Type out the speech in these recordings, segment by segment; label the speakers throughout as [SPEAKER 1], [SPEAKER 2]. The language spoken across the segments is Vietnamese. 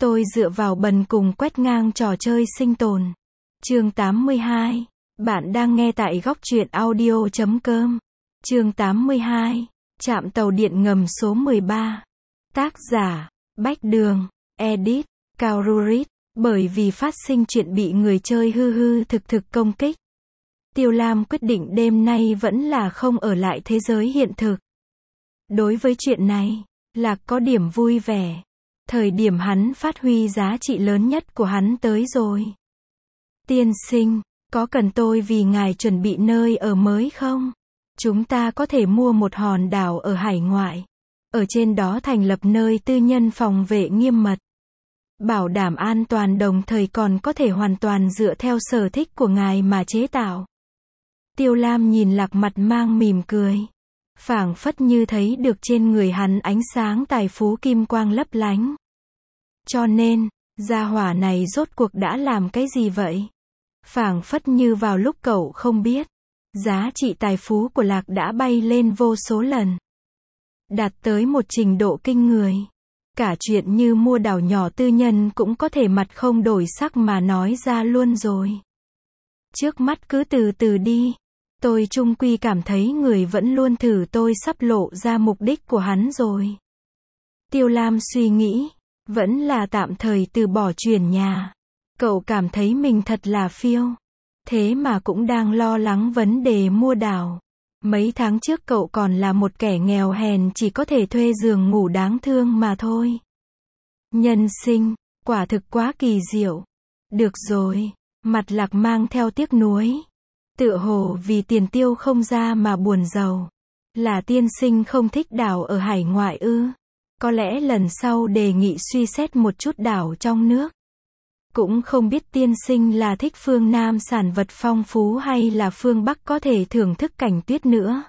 [SPEAKER 1] Tôi dựa vào bần cùng quét ngang trò chơi sinh tồn. Chương 82. Bạn đang nghe tại góc truyện audio.com. Chương 82. Trạm tàu điện ngầm số 13. Tác giả: Bách Đường. Edit: Cao Rurit. Bởi vì phát sinh chuyện bị người chơi hư thực công kích, Tiêu Lam quyết định đêm nay vẫn là không ở lại thế giới hiện thực. Đối với chuyện này, Lạc có điểm vui vẻ. Thời điểm hắn phát huy giá trị lớn nhất của hắn tới rồi. Tiên sinh, có cần tôi vì ngài chuẩn bị nơi ở mới không? Chúng ta có thể mua một hòn đảo ở hải ngoại. Ở trên đó thành lập nơi tư nhân phòng vệ nghiêm mật. Bảo đảm an toàn đồng thời còn có thể hoàn toàn dựa theo sở thích của ngài mà chế tạo. Tiêu Lam nhìn Lạc mặt mang mỉm cười. Phảng phất như thấy được trên người hắn ánh sáng tài phú kim quang lấp lánh. Cho nên, gia hỏa này rốt cuộc đã làm cái gì vậy? Phảng phất như vào lúc cậu không biết, giá trị tài phú của Lạc đã bay lên vô số lần. Đạt tới một trình độ kinh người. Cả chuyện như mua đảo nhỏ tư nhân cũng có thể mặt không đổi sắc mà nói ra luôn rồi. Trước mắt cứ từ từ đi. Tôi chung quy cảm thấy người vẫn luôn thử tôi sắp lộ ra mục đích của hắn rồi. Tiêu Lam suy nghĩ, vẫn là tạm thời từ bỏ chuyển nhà. Cậu cảm thấy mình thật là phiêu. Thế mà cũng đang lo lắng vấn đề mua đảo. Mấy tháng trước cậu còn là một kẻ nghèo hèn chỉ có thể thuê giường ngủ đáng thương mà thôi. Nhân sinh, quả thực quá kỳ diệu. Được rồi, mặt Lạc mang theo tiếc nuối. Tựa hồ vì tiền tiêu không ra mà buồn giàu. Là tiên sinh không thích đảo ở hải ngoại ư? Có lẽ lần sau đề nghị suy xét một chút đảo trong nước. Cũng không biết tiên sinh là thích phương Nam sản vật phong phú hay là phương Bắc có thể thưởng thức cảnh tuyết nữa.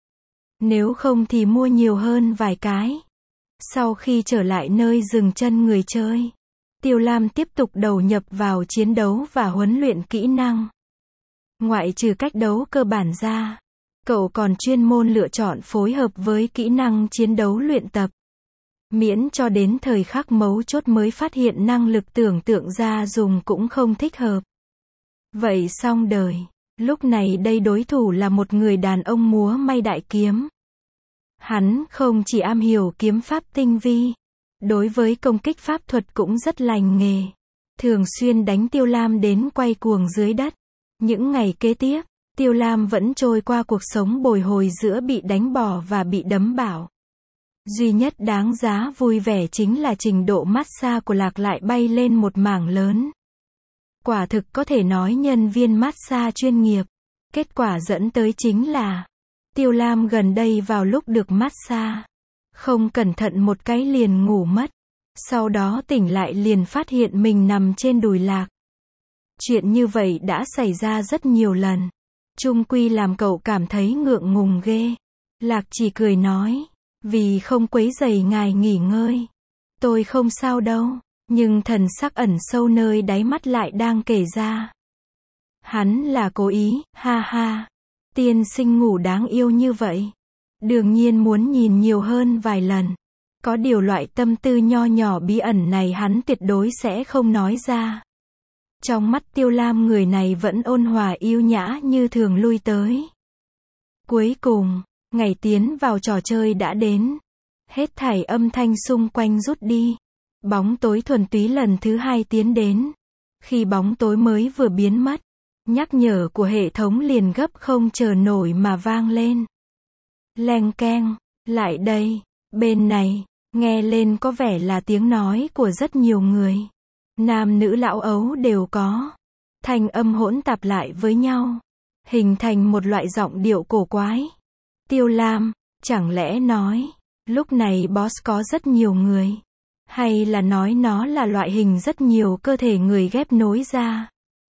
[SPEAKER 1] Nếu không thì mua nhiều hơn vài cái. Sau khi trở lại nơi dừng chân người chơi, Tiêu Lam tiếp tục đầu nhập vào chiến đấu và huấn luyện kỹ năng. Ngoại trừ cách đấu cơ bản ra, cậu còn chuyên môn lựa chọn phối hợp với kỹ năng chiến đấu luyện tập. Miễn cho đến thời khắc mấu chốt mới phát hiện năng lực tưởng tượng ra dùng cũng không thích hợp. Vậy xong đời. Lúc này đây đối thủ là một người đàn ông múa may đại kiếm. Hắn không chỉ am hiểu kiếm pháp tinh vi, đối với công kích pháp thuật cũng rất lành nghề. Thường xuyên đánh Tiêu Lam đến quay cuồng dưới đất. Những ngày kế tiếp, Tiêu Lam vẫn trôi qua cuộc sống bồi hồi giữa bị đánh bỏ và bị đấm bạo. Duy nhất đáng giá vui vẻ chính là trình độ massage của Lạc lại bay lên một mảng lớn. Quả thực có thể nói nhân viên massage chuyên nghiệp. Kết quả dẫn tới chính là Tiêu Lam gần đây vào lúc được massage, không cẩn thận một cái liền ngủ mất. Sau đó tỉnh lại liền phát hiện mình nằm trên đùi Lạc. Chuyện như vậy đã xảy ra rất nhiều lần. Chung quy làm cậu cảm thấy ngượng ngùng ghê. Lạc chỉ cười nói, vì không quấy rầy ngài nghỉ ngơi. Tôi không sao đâu, nhưng thần sắc ẩn sâu nơi đáy mắt lại đang kể ra. Hắn là cố ý, ha ha. Tiên sinh ngủ đáng yêu như vậy. Đương nhiên muốn nhìn nhiều hơn vài lần. Có điều loại tâm tư nho nhỏ bí ẩn này hắn tuyệt đối sẽ không nói ra. Trong mắt Tiêu Lam người này vẫn ôn hòa yêu nhã như thường lui tới. Cuối cùng, ngày tiến vào trò chơi đã đến. Hết thảy âm thanh xung quanh rút đi. Bóng tối thuần túy lần thứ hai tiến đến. Khi bóng tối mới vừa biến mất, nhắc nhở của hệ thống liền gấp không chờ nổi mà vang lên. Leng keng, lại đây, bên này, nghe lên có vẻ là tiếng nói của rất nhiều người. Nam nữ lão ấu đều có. Thanh âm hỗn tạp lại với nhau, hình thành một loại giọng điệu cổ quái. Tiêu Lam, chẳng lẽ nói, lúc này boss có rất nhiều người? Hay là nói nó là loại hình rất nhiều cơ thể người ghép nối ra?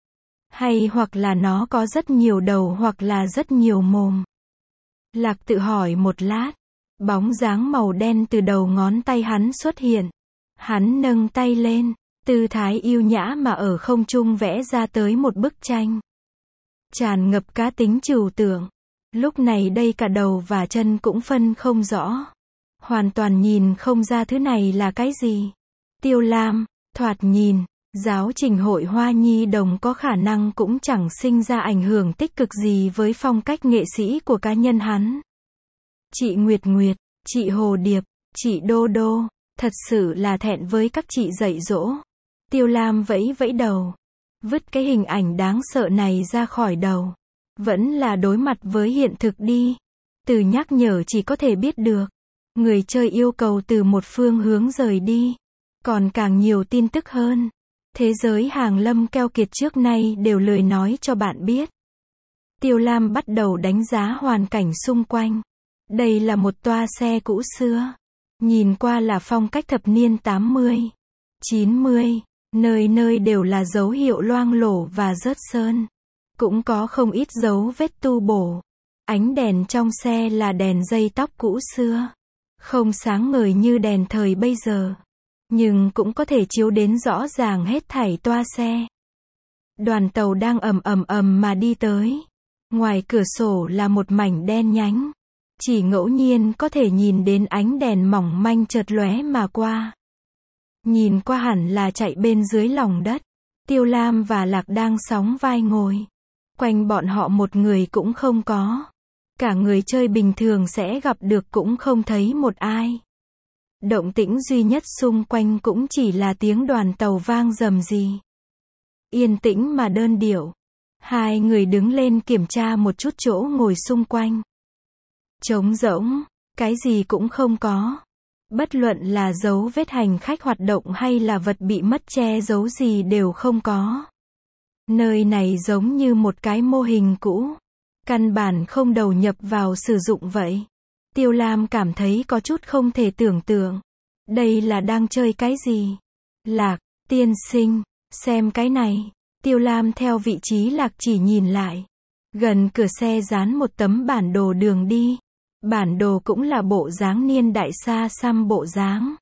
[SPEAKER 1] Hay hoặc là nó có rất nhiều đầu hoặc là rất nhiều mồm? Lạc tự hỏi một lát. Bóng dáng màu đen từ đầu ngón tay hắn xuất hiện. Hắn nâng tay lên, tư thái yêu nhã mà ở không trung vẽ ra tới một bức tranh. Tràn ngập cá tính trừu tượng. Lúc này đây cả đầu và chân cũng phân không rõ. Hoàn toàn nhìn không ra thứ này là cái gì. Tiêu Lam, Thoạt nhìn, giáo trình hội hoa nhi đồng có khả năng cũng chẳng sinh ra ảnh hưởng tích cực gì với phong cách nghệ sĩ của cá nhân hắn. Chị Nguyệt Nguyệt, chị Hồ Điệp, chị Đô Đô, thật sự là thẹn với các chị dạy dỗ. Tiêu Lam vẫy vẫy đầu, vứt cái hình ảnh đáng sợ này ra khỏi đầu. Vẫn là đối mặt với hiện thực đi. Từ nhắc nhở chỉ có thể biết được. Người chơi yêu cầu từ một phương hướng rời đi. Còn càng nhiều tin tức hơn. Thế giới hàng lâm keo kiệt trước nay đều lười nói cho bạn biết. Tiêu Lam bắt đầu đánh giá hoàn cảnh xung quanh. Đây là một toa xe cũ xưa. Nhìn qua là phong cách thập niên 80, 90. Nơi nơi đều là dấu hiệu loang lổ và rớt sơn. Cũng có không ít dấu vết tu bổ. Ánh đèn trong xe là đèn dây tóc cũ xưa. Không sáng ngời như đèn thời bây giờ. Nhưng cũng có thể chiếu đến rõ ràng hết thảy toa xe. Đoàn tàu đang ầm mà đi tới. Ngoài cửa sổ là một mảnh đen nhánh. Chỉ ngẫu nhiên có thể nhìn đến ánh đèn mỏng manh chợt lóe mà qua. Nhìn qua hẳn là chạy bên dưới lòng đất. Tiêu Lam và Lạc đang sóng vai ngồi. Quanh bọn họ một người cũng không có. Cả người chơi bình thường sẽ gặp được cũng không thấy một ai. Động tĩnh duy nhất xung quanh cũng chỉ là tiếng đoàn tàu vang rầm rì. Yên tĩnh mà đơn điệu. Hai người đứng lên kiểm tra một chút chỗ ngồi xung quanh. Trống rỗng, cái gì cũng không có. Bất luận là dấu vết hành khách hoạt động hay là vật bị mất che giấu gì đều không có. Nơi này giống như một cái mô hình cũ. Căn bản không đầu nhập vào sử dụng vậy. Tiêu Lam cảm thấy có chút không thể tưởng tượng. Đây là đang chơi cái gì? Lạc, tiên sinh, xem cái này. Tiêu Lam theo vị trí Lạc chỉ nhìn lại. Gần cửa xe dán một tấm bản đồ đường đi. Bản đồ cũng là bộ dáng niên đại xa xăm bộ dáng.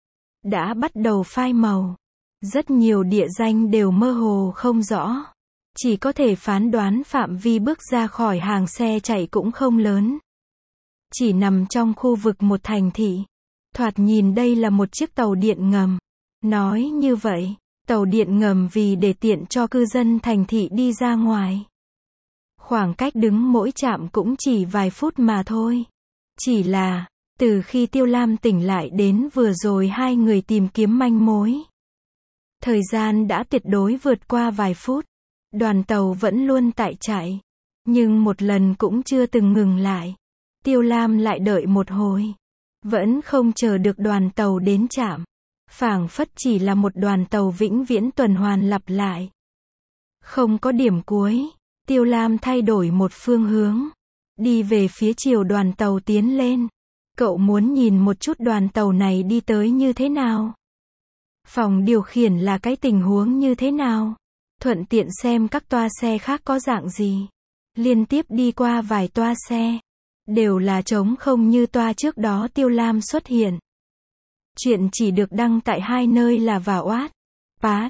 [SPEAKER 1] Đã bắt đầu phai màu. Rất nhiều địa danh đều mơ hồ không rõ. Chỉ có thể phán đoán phạm vi bước ra khỏi hàng xe chạy cũng không lớn. Chỉ nằm trong khu vực một thành thị. Thoạt nhìn đây là một chiếc tàu điện ngầm. Nói như vậy, tàu điện ngầm vì để tiện cho cư dân thành thị đi ra ngoài. Khoảng cách đứng mỗi trạm cũng chỉ vài phút mà thôi. Chỉ là, từ khi Tiêu Lam tỉnh lại đến vừa rồi hai người tìm kiếm manh mối. Thời gian đã tuyệt đối vượt qua vài phút. Đoàn tàu vẫn luôn tại chạy. Nhưng một lần cũng chưa từng ngừng lại. Tiêu Lam lại đợi một hồi. Vẫn không chờ được đoàn tàu đến trạm. Phảng phất chỉ là một đoàn tàu vĩnh viễn tuần hoàn lặp lại. Không có điểm cuối. Tiêu Lam thay đổi một phương hướng. Đi về phía chiều đoàn tàu tiến lên. Cậu muốn nhìn một chút đoàn tàu này đi tới như thế nào? Phòng điều khiển là cái tình huống như thế nào? Thuận tiện xem các toa xe khác có dạng gì. Liên tiếp đi qua vài toa xe. Đều là trống không như toa trước đó Tiêu Lam xuất hiện. Chuyện chỉ được đăng tại hai nơi là vào Wattpad,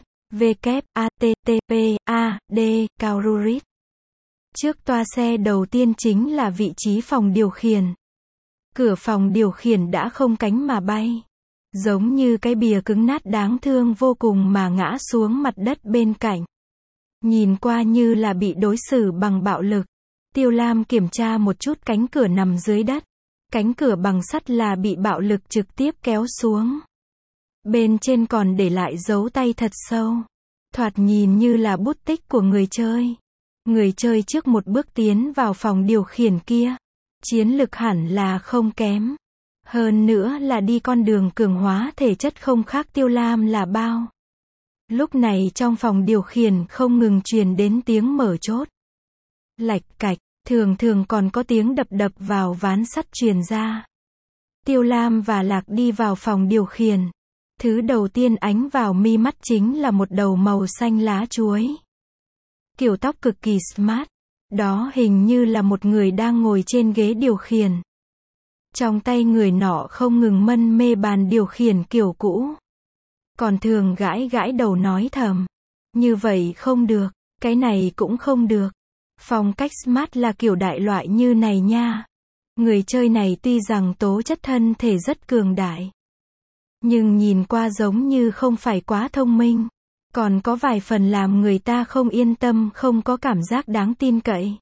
[SPEAKER 1] WATTP, Kaururit. Trước toa xe đầu tiên chính là vị trí phòng điều khiển. Cửa phòng điều khiển đã không cánh mà bay. Giống như cái bìa cứng nát đáng thương vô cùng mà ngã xuống mặt đất bên cạnh. Nhìn qua như là bị đối xử bằng bạo lực. Tiêu Lam kiểm tra một chút cánh cửa nằm dưới đất. Cánh cửa bằng sắt là bị bạo lực trực tiếp kéo xuống. Bên trên còn để lại dấu tay thật sâu. Thoạt nhìn như là bút tích của người chơi. Người chơi trước một bước tiến vào phòng điều khiển kia. Chiến lực hẳn là không kém. Hơn nữa là đi con đường cường hóa thể chất không khác Tiêu Lam là bao. Lúc này trong phòng điều khiển không ngừng truyền đến tiếng mở chốt. Lạch cạch, thường thường còn có tiếng đập đập vào ván sắt truyền ra. Tiêu Lam và Lạc đi vào phòng điều khiển. Thứ đầu tiên ánh vào mi mắt chính là một đầu màu xanh lá chuối. Kiểu tóc cực kỳ smart. Đó hình như là một người đang ngồi trên ghế điều khiển. Trong tay người nọ không ngừng mân mê bàn điều khiển kiểu cũ. Còn thường gãi gãi đầu nói thầm. Như vậy không được, cái này cũng không được. Phong cách smart là kiểu đại loại như này nha. Người chơi này tuy rằng tố chất thân thể rất cường đại. Nhưng nhìn qua giống như không phải quá thông minh. Còn có vài phần làm người ta không yên tâm, không có cảm giác đáng tin cậy.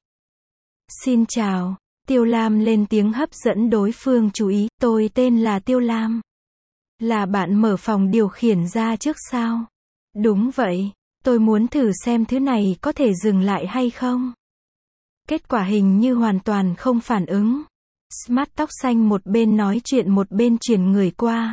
[SPEAKER 1] Xin chào. Tiêu Lam lên tiếng hấp dẫn đối phương chú ý, tôi tên là Tiêu Lam. Là bạn mở phòng điều khiển ra trước sao? Đúng vậy, tôi muốn thử xem thứ này có thể dừng lại hay không. Kết quả hình như hoàn toàn không phản ứng. Smart tóc xanh một bên nói chuyện một bên chuyển người qua.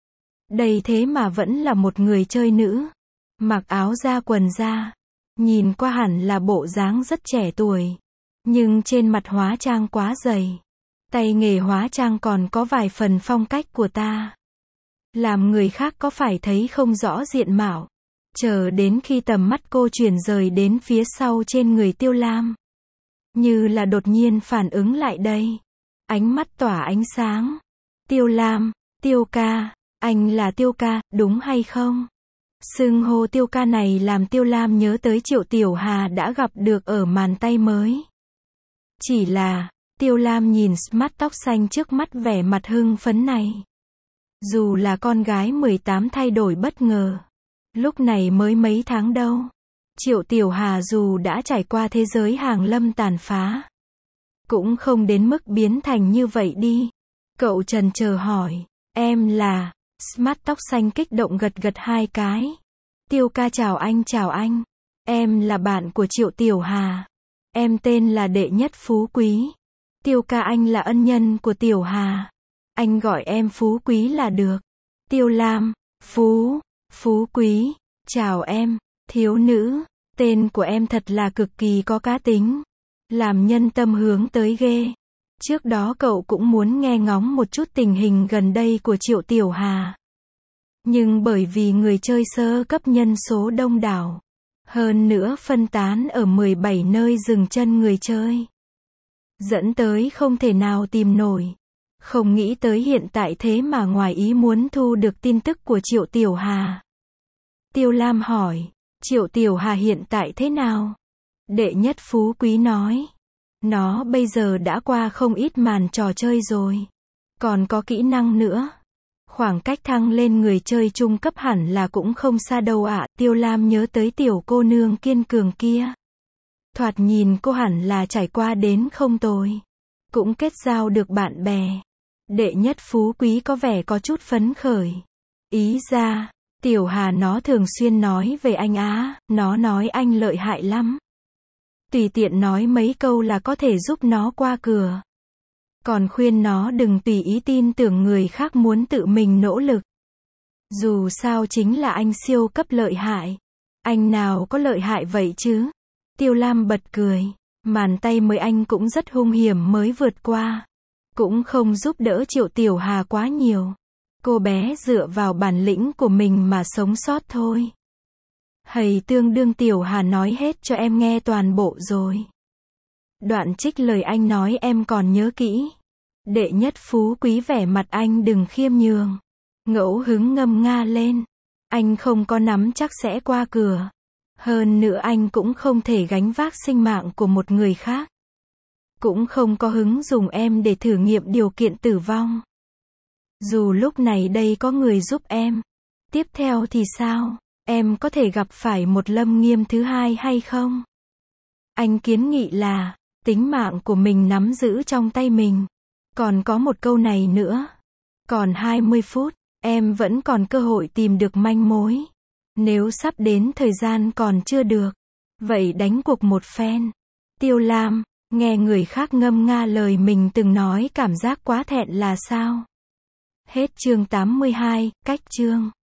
[SPEAKER 1] Đây thế mà vẫn là một người chơi nữ. Mặc áo da quần da. Nhìn qua hẳn là bộ dáng rất trẻ tuổi. Nhưng trên mặt hóa trang quá dày. Tay nghề hóa trang còn có vài phần phong cách của ta. Làm người khác có phải thấy không rõ diện mạo. Chờ đến khi tầm mắt cô chuyển rời đến phía sau trên người Tiêu Lam. Như là đột nhiên phản ứng lại đây. Ánh mắt tỏa ánh sáng. Tiêu Lam, Tiêu ca, anh là Tiêu ca, đúng hay không? Xưng hô Tiêu ca này làm Tiêu Lam nhớ tới Triệu Tiểu Hà đã gặp được ở màn tay mới. Chỉ là, Tiêu Lam nhìn smart tóc xanh trước mắt vẻ mặt hưng phấn này. Dù là con gái 18 thay đổi bất ngờ. Lúc này mới mấy tháng đâu. Triệu Tiểu Hà dù đã trải qua thế giới hàng lâm tàn phá. Cũng không đến mức biến thành như vậy đi. Cậu chần chờ hỏi. Em là... Smart tóc xanh kích động gật gật hai cái. Tiêu ca chào anh chào anh. Em là bạn của Triệu Tiểu Hà. Em tên là Đệ Nhất Phú Quý. Tiêu ca anh là ân nhân của Tiểu Hà. Anh gọi em Phú Quý là được. Tiêu Lam, Phú Quý, chào em, thiếu nữ. Tên của em thật là cực kỳ có cá tính. Làm nhân tâm hướng tới ghê. Trước đó cậu cũng muốn nghe ngóng một chút tình hình gần đây của Triệu Tiểu Hà. Nhưng bởi vì người chơi sơ cấp nhân số đông đảo. Hơn nữa phân tán ở 17 nơi dừng chân người chơi. Dẫn tới không thể nào tìm nổi. Không nghĩ tới hiện tại thế mà ngoài ý muốn thu được tin tức của Triệu Tiểu Hà. Tiêu Lam hỏi, Triệu Tiểu Hà hiện tại thế nào? Đệ Nhất Phú Quý nói. Nó bây giờ đã qua không ít màn trò chơi rồi. Còn có kỹ năng nữa. Khoảng cách thăng lên người chơi trung cấp hẳn là cũng không xa đâu ạ. Tiêu Lam nhớ tới tiểu cô nương kiên cường kia. Thoạt nhìn cô hẳn là trải qua đến không tồi. Cũng kết giao được bạn bè. Đệ Nhất Phú Quý có vẻ có chút phấn khởi. Ý ra, Tiểu Hà nó thường xuyên nói về anh á, nó nói anh lợi hại lắm. Tùy tiện nói mấy câu là có thể giúp nó qua cửa. Còn khuyên nó đừng tùy ý tin tưởng người khác, muốn tự mình nỗ lực. Dù sao chính là anh siêu cấp lợi hại. Anh nào có lợi hại vậy chứ? Tiêu Lam bật cười. Màn tay mới anh cũng rất hung hiểm mới vượt qua. Cũng không giúp đỡ Triệu Tiểu Hà quá nhiều. Cô bé dựa vào bản lĩnh của mình mà sống sót thôi. Hầy tương đương Tiểu Hà nói hết cho em nghe toàn bộ rồi. Đoạn trích lời anh nói em còn nhớ kỹ. Đệ Nhất Phú Quý vẻ mặt anh đừng khiêm nhường. Ngẫu hứng ngâm nga lên. Anh không có nắm chắc sẽ qua cửa. Hơn nữa anh cũng không thể gánh vác sinh mạng của một người khác. Cũng không có hứng dùng em để thử nghiệm điều kiện tử vong. Dù lúc này đây có người giúp em. Tiếp theo thì sao? Em có thể gặp phải một Lâm Nghiêm thứ hai hay không? Anh kiến nghị là, tính mạng của mình nắm giữ trong tay mình. Còn có một câu này nữa. Còn 20 phút, em vẫn còn cơ hội tìm được manh mối. Nếu sắp đến thời gian còn chưa được, vậy đánh cuộc một phen. Tiêu Lam, nghe người khác ngâm nga lời mình từng nói cảm giác quá thẹn là sao? Hết chương 82, cách chương.